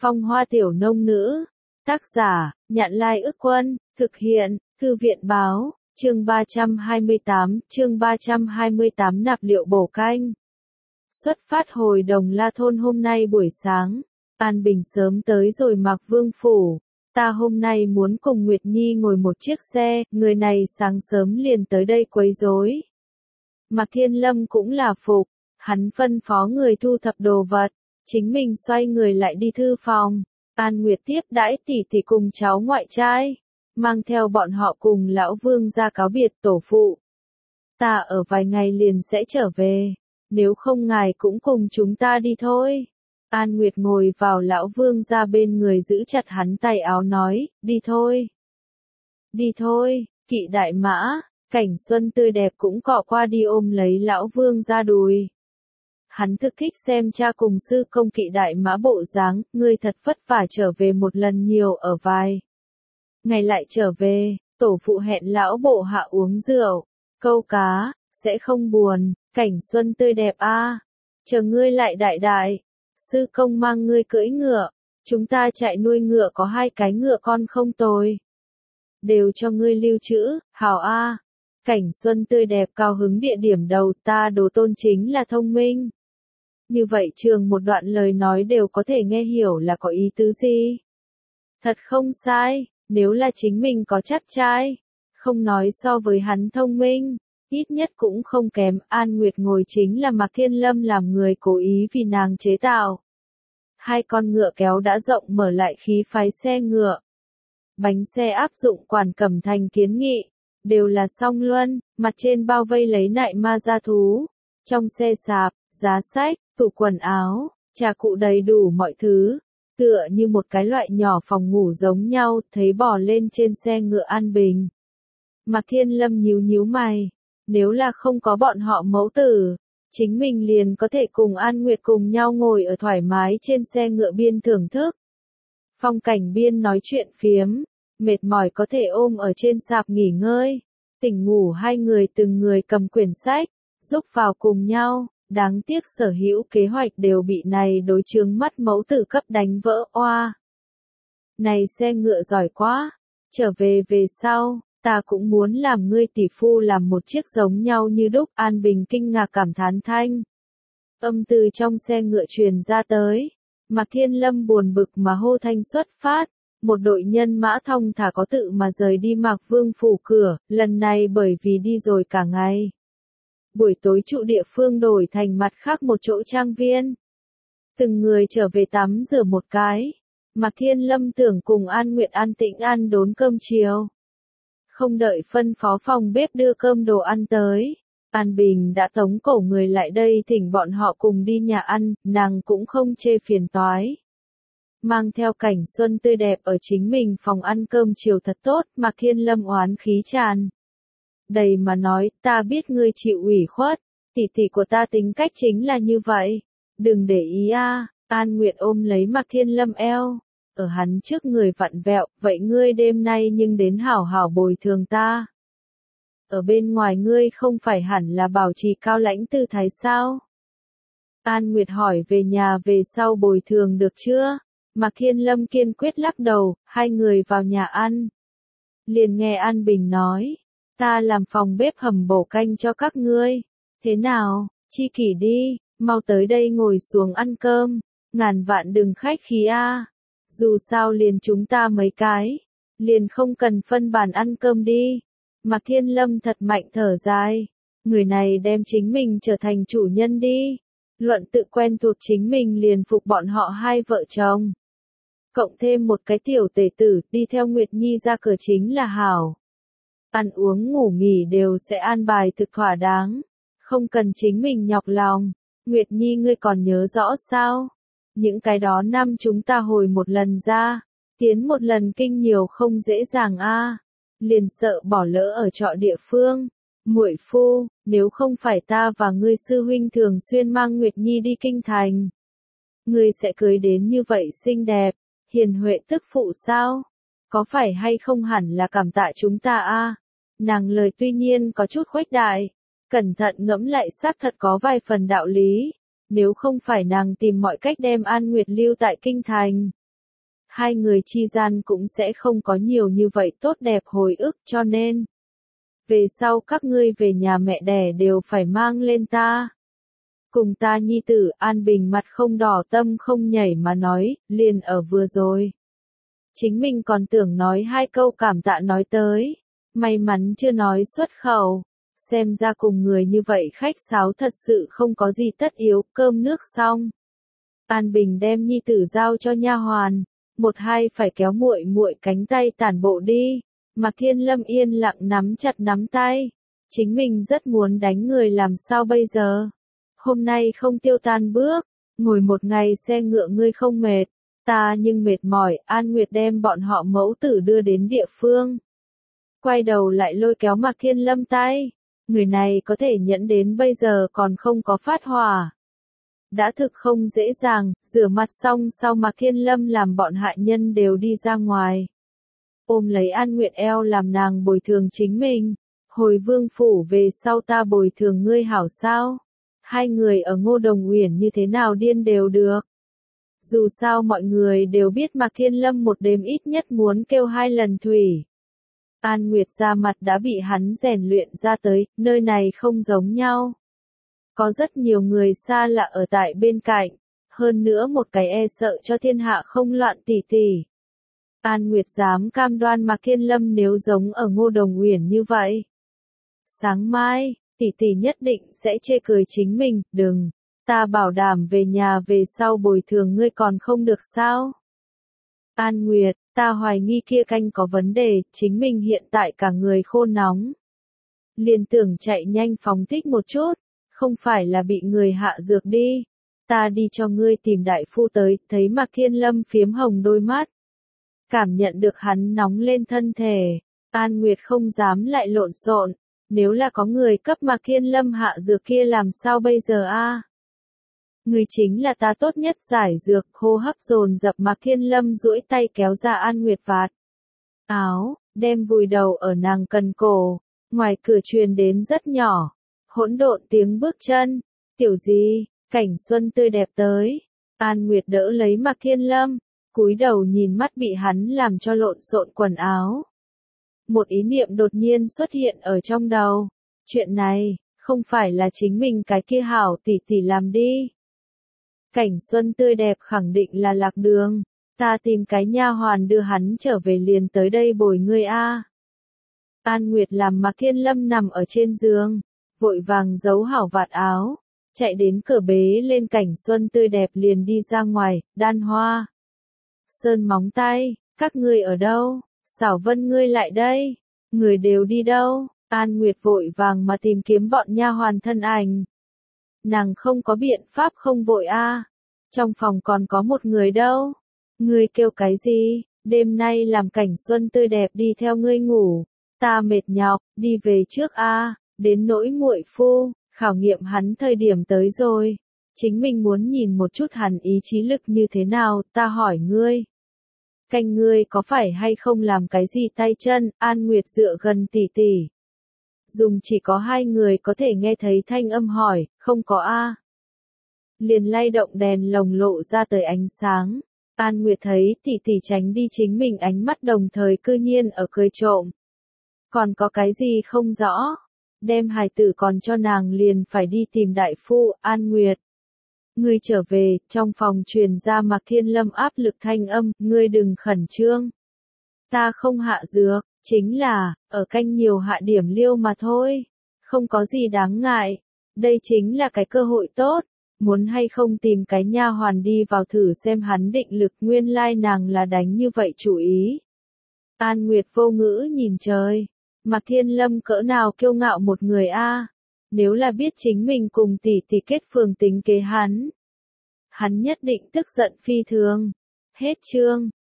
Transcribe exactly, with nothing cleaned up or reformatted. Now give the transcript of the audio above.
Phong Hoa Tiểu Nông Nữ. Tác giả, Nhạn Lai Ức Quân, thực hiện, Thư viện Báo, chương ba trăm hai mươi tám, chương ba trăm hai mươi tám nạp liệu bổ canh. Xuất phát hồi Đồng La Thôn hôm nay buổi sáng, An Bình sớm tới rồi Mạc Vương Phủ. Ta hôm nay muốn cùng Nguyệt Nhi ngồi một chiếc xe, người này sáng sớm liền tới đây quấy rối. Mạc Thiên Lâm cũng là phục, hắn phân phó người thu thập đồ vật, chính mình xoay người lại đi thư phòng. An Nguyệt tiếp đãi tỷ tỷ cùng cháu ngoại trai, mang theo bọn họ cùng lão Vương ra cáo biệt tổ phụ. Ta ở vài ngày liền sẽ trở về, nếu không ngài cũng cùng chúng ta đi thôi. An Nguyệt ngồi vào lão Vương ra bên người giữ chặt hắn tay áo nói, đi thôi. Đi thôi, kỵ đại mã, Cảnh Xuân tươi đẹp cũng cọ qua đi ôm lấy lão Vương ra đùi. Hắn thực thích xem cha cùng sư công kỵ đại mã bộ dáng, ngươi thật vất vả trở về một lần nhiều ở vài ngày lại trở về, tổ phụ hẹn lão bộ hạ uống rượu, câu cá, sẽ không buồn. Cảnh Xuân tươi đẹp a, chờ ngươi lại đại đại, sư công mang ngươi cưỡi ngựa, chúng ta chạy nuôi ngựa có hai cái ngựa con không tồi, đều cho ngươi lưu trữ, hảo a. Cảnh Xuân tươi đẹp cao hứng địa điểm đầu, ta đồ tôn chính là thông minh. Như vậy trường một đoạn lời nói đều có thể nghe hiểu là có ý tứ gì. Thật không sai, nếu là chính mình có chắc trai, không nói so với hắn thông minh, ít nhất cũng không kém. An Nguyệt ngồi chính là Mạc Thiên Lâm làm người cố ý vì nàng chế tạo. Hai con ngựa kéo đã rộng mở lại khí phái xe ngựa. Bánh xe áp dụng quản cẩm thành kiến nghị, đều là song luân, mặt trên bao vây lấy nại ma gia thú. Trong xe sạp, giá sách, tủ quần áo, trà cụ đầy đủ mọi thứ, tựa như một cái loại nhỏ phòng ngủ giống nhau, thấy bò lên trên xe ngựa An Bình. Mạc Thiên Lâm nhíu nhíu mày, nếu là không có bọn họ mẫu tử, chính mình liền có thể cùng An Nguyệt cùng nhau ngồi ở thoải mái trên xe ngựa biên thưởng thức. Phong cảnh biên nói chuyện phiếm, mệt mỏi có thể ôm ở trên sạp nghỉ ngơi, tỉnh ngủ hai người từng người cầm quyển sách, giúp vào cùng nhau. Đáng tiếc sở hữu kế hoạch đều bị này đối chướng mắt mẫu tử cấp đánh vỡ oa. Này xe ngựa giỏi quá, trở về về sau, ta cũng muốn làm ngươi tỷ phu làm một chiếc giống nhau như đúc. An Bình kinh ngạc cảm thán thanh. Âm từ trong xe ngựa truyền ra tới, Mạc Thiên Lâm buồn bực mà hô thanh xuất phát. Một đội nhân mã thong thả có tự mà rời đi Mạc Vương phủ cửa, lần này bởi vì đi rồi cả ngày. Buổi tối trụ địa phương đổi thành mặt khác một chỗ trang viên. Từng người trở về tắm rửa một cái. Mạc Thiên Lâm tưởng cùng An Nguyệt an tĩnh ăn đốn cơm chiều. Không đợi phân phó phòng bếp đưa cơm đồ ăn tới, An Bình đã tống cổ người lại đây thỉnh bọn họ cùng đi nhà ăn, nàng cũng không chê phiền toái. Mang theo Cảnh Xuân tươi đẹp ở chính mình phòng ăn cơm chiều thật tốt, Mạc Thiên Lâm oán khí tràn đầy mà nói, ta biết ngươi chịu ủy khuất, tỷ tỷ của ta tính cách chính là như vậy, đừng để ý a. À. An Nguyệt ôm lấy Mạc Thiên Lâm eo, ở hắn trước người vặn vẹo, vậy ngươi đêm nay nhưng đến hảo hảo bồi thường ta. Ở bên ngoài ngươi không phải hẳn là bảo trì cao lãnh tư thái sao? An Nguyệt hỏi về nhà về sau bồi thường được chưa? Mạc Thiên Lâm kiên quyết lắc đầu, hai người vào nhà ăn. Liền nghe An Bình nói, ta làm phòng bếp hầm bổ canh cho các ngươi. Thế nào, chi kỷ đi, mau tới đây ngồi xuống ăn cơm, ngàn vạn đừng khách khí a. Dù sao liền chúng ta mấy cái, liền không cần phân bàn ăn cơm đi. Mạc Thiên Lâm thật mạnh thở dài, người này đem chính mình trở thành chủ nhân đi. Luận tự quen thuộc chính mình liền phục bọn họ hai vợ chồng. Cộng thêm một cái tiểu tể tử, đi theo Nguyệt Nhi ra cửa chính là hảo. Ăn uống ngủ nghỉ đều sẽ an bài thực thỏa đáng, không cần chính mình nhọc lòng. Nguyệt Nhi ngươi còn nhớ rõ sao? Những cái đó năm chúng ta hồi một lần ra, tiến một lần kinh nhiều không dễ dàng a. À. Liền sợ bỏ lỡ ở trọ địa phương. Muội phu, nếu không phải ta và ngươi sư huynh thường xuyên mang Nguyệt Nhi đi kinh thành, ngươi sẽ cưới đến như vậy xinh đẹp, hiền huệ tức phụ sao? Có phải hay không hẳn là cảm tạ chúng ta a? À? Nàng lời tuy nhiên có chút khuếch đại, cẩn thận ngẫm lại xác thật có vài phần đạo lý. Nếu không phải nàng tìm mọi cách đem An Nguyệt lưu tại kinh thành, hai người chi gian cũng sẽ không có nhiều như vậy tốt đẹp hồi ức cho nên. Về sau các ngươi về nhà mẹ đẻ đều phải mang lên ta. Cùng ta nhi tử An Bình mặt không đỏ tâm không nhảy mà nói, liền ở vừa rồi. Chính mình còn tưởng nói hai câu cảm tạ nói tới. May mắn chưa nói xuất khẩu. Xem ra cùng người như vậy khách sáo thật sự không có gì tất yếu, cơm nước xong. An Bình đem nhi tử giao cho nha hoàn, một hai phải kéo muội muội cánh tay tản bộ đi. Mạc Thiên Lâm yên lặng nắm chặt nắm tay. Chính mình rất muốn đánh người làm sao bây giờ. Hôm nay không tiêu tan bước, ngồi một ngày xe ngựa ngươi không mệt, ta nhưng mệt mỏi. An Nguyệt đem bọn họ mẫu tử đưa đến địa phương. Quay đầu lại lôi kéo Mạc Thiên Lâm tay. Người này có thể nhẫn đến bây giờ còn không có phát hỏa. Đã thực không dễ dàng, rửa mặt xong sau Mạc Thiên Lâm làm bọn hạ nhân đều đi ra ngoài. Ôm lấy An Nguyệt eo làm nàng bồi thường chính mình. Hồi vương phủ về sau ta bồi thường ngươi hảo sao? Hai người ở Ngô Đồng Uyển như thế nào điên đều được. Dù sao mọi người đều biết Mạc Thiên Lâm một đêm ít nhất muốn kêu hai lần thủy. An Nguyệt da mặt đã bị hắn rèn luyện ra tới, nơi này không giống nhau. Có rất nhiều người xa lạ ở tại bên cạnh, hơn nữa một cái e sợ cho thiên hạ không loạn tỉ tỉ. An Nguyệt dám cam đoan Mạc Thiên Lâm nếu giống ở Ngô Đồng Uyển như vậy. Sáng mai, tỷ tỷ nhất định sẽ chê cười chính mình, đừng, ta bảo đảm về nhà về sau bồi thường ngươi còn không được sao. An Nguyệt, ta hoài nghi kia canh có vấn đề, chính mình hiện tại cả người khô nóng. Liền tưởng chạy nhanh phóng thích một chút, không phải là bị người hạ dược đi. Ta đi cho ngươi tìm đại phu tới, thấy Mạc Thiên Lâm phiếm hồng đôi mắt. Cảm nhận được hắn nóng lên thân thể, An Nguyệt không dám lại lộn xộn. Nếu là có người cấp Mạc Thiên Lâm hạ dược kia làm sao bây giờ a? Người chính là ta tốt nhất giải dược, hô hấp dồn dập Mạc Thiên Lâm duỗi tay kéo ra An Nguyệt vạt áo, đem vùi đầu ở nàng cần cổ, ngoài cửa truyền đến rất nhỏ, hỗn độn tiếng bước chân, tiểu gì, cảnh xuân tươi đẹp tới, An Nguyệt đỡ lấy Mạc Thiên Lâm, cúi đầu nhìn mắt bị hắn làm cho lộn xộn quần áo. Một ý niệm đột nhiên xuất hiện ở trong đầu, chuyện này, không phải là chính mình cái kia hảo tỷ tỷ làm đi. Cảnh xuân tươi đẹp khẳng định là lạc đường, ta tìm cái nha hoàn đưa hắn trở về liền tới đây bồi ngươi a. An Nguyệt làm Mạc Thiên Lâm nằm ở trên giường, vội vàng giấu hảo vạt áo, chạy đến cửa bế lên cảnh xuân tươi đẹp liền đi ra ngoài, đan hoa. Sơn móng tay, các ngươi ở đâu? Xảo Vân ngươi lại đây, người đều đi đâu? An Nguyệt vội vàng mà tìm kiếm bọn nha hoàn thân ảnh. Nàng không có biện pháp không vội a. Trong phòng còn có một người đâu. Ngươi kêu cái gì? Đêm nay làm cảnh xuân tươi đẹp đi theo ngươi ngủ. Ta mệt nhọc, đi về trước a. Đến nỗi muội phu, khảo nghiệm hắn thời điểm tới rồi. Chính mình muốn nhìn một chút hắn ý chí lực như thế nào, ta hỏi ngươi. Canh ngươi có phải hay không làm cái gì tay chân, An Nguyệt dựa gần tỷ tỷ. Dùng chỉ có hai người có thể nghe thấy thanh âm hỏi, không có a. Liền lay động đèn lồng lộ ra tới ánh sáng. An Nguyệt thấy tỷ tỷ tránh đi chính mình ánh mắt đồng thời cư nhiên ở cười trộm. Còn có cái gì không rõ? Đem hài tử còn cho nàng liền phải đi tìm đại phu, An Nguyệt. Ngươi trở về, trong phòng truyền ra Mạc Thiên Lâm áp lực thanh âm, ngươi đừng khẩn trương. Ta không hạ dược, chính là, ở canh nhiều hạ điểm liêu mà thôi. Không có gì đáng ngại. Đây chính là cái cơ hội tốt. Muốn hay không tìm cái nha hoàn đi vào thử xem hắn định lực nguyên lai nàng là đánh như vậy chủ ý. An Nguyệt vô ngữ nhìn trời. Mạc Thiên Lâm cỡ nào kiêu ngạo một người a. Nếu là biết chính mình cùng tỷ tỷ kết phường tính kế hắn. Hắn nhất định tức giận phi thường. Hết chương.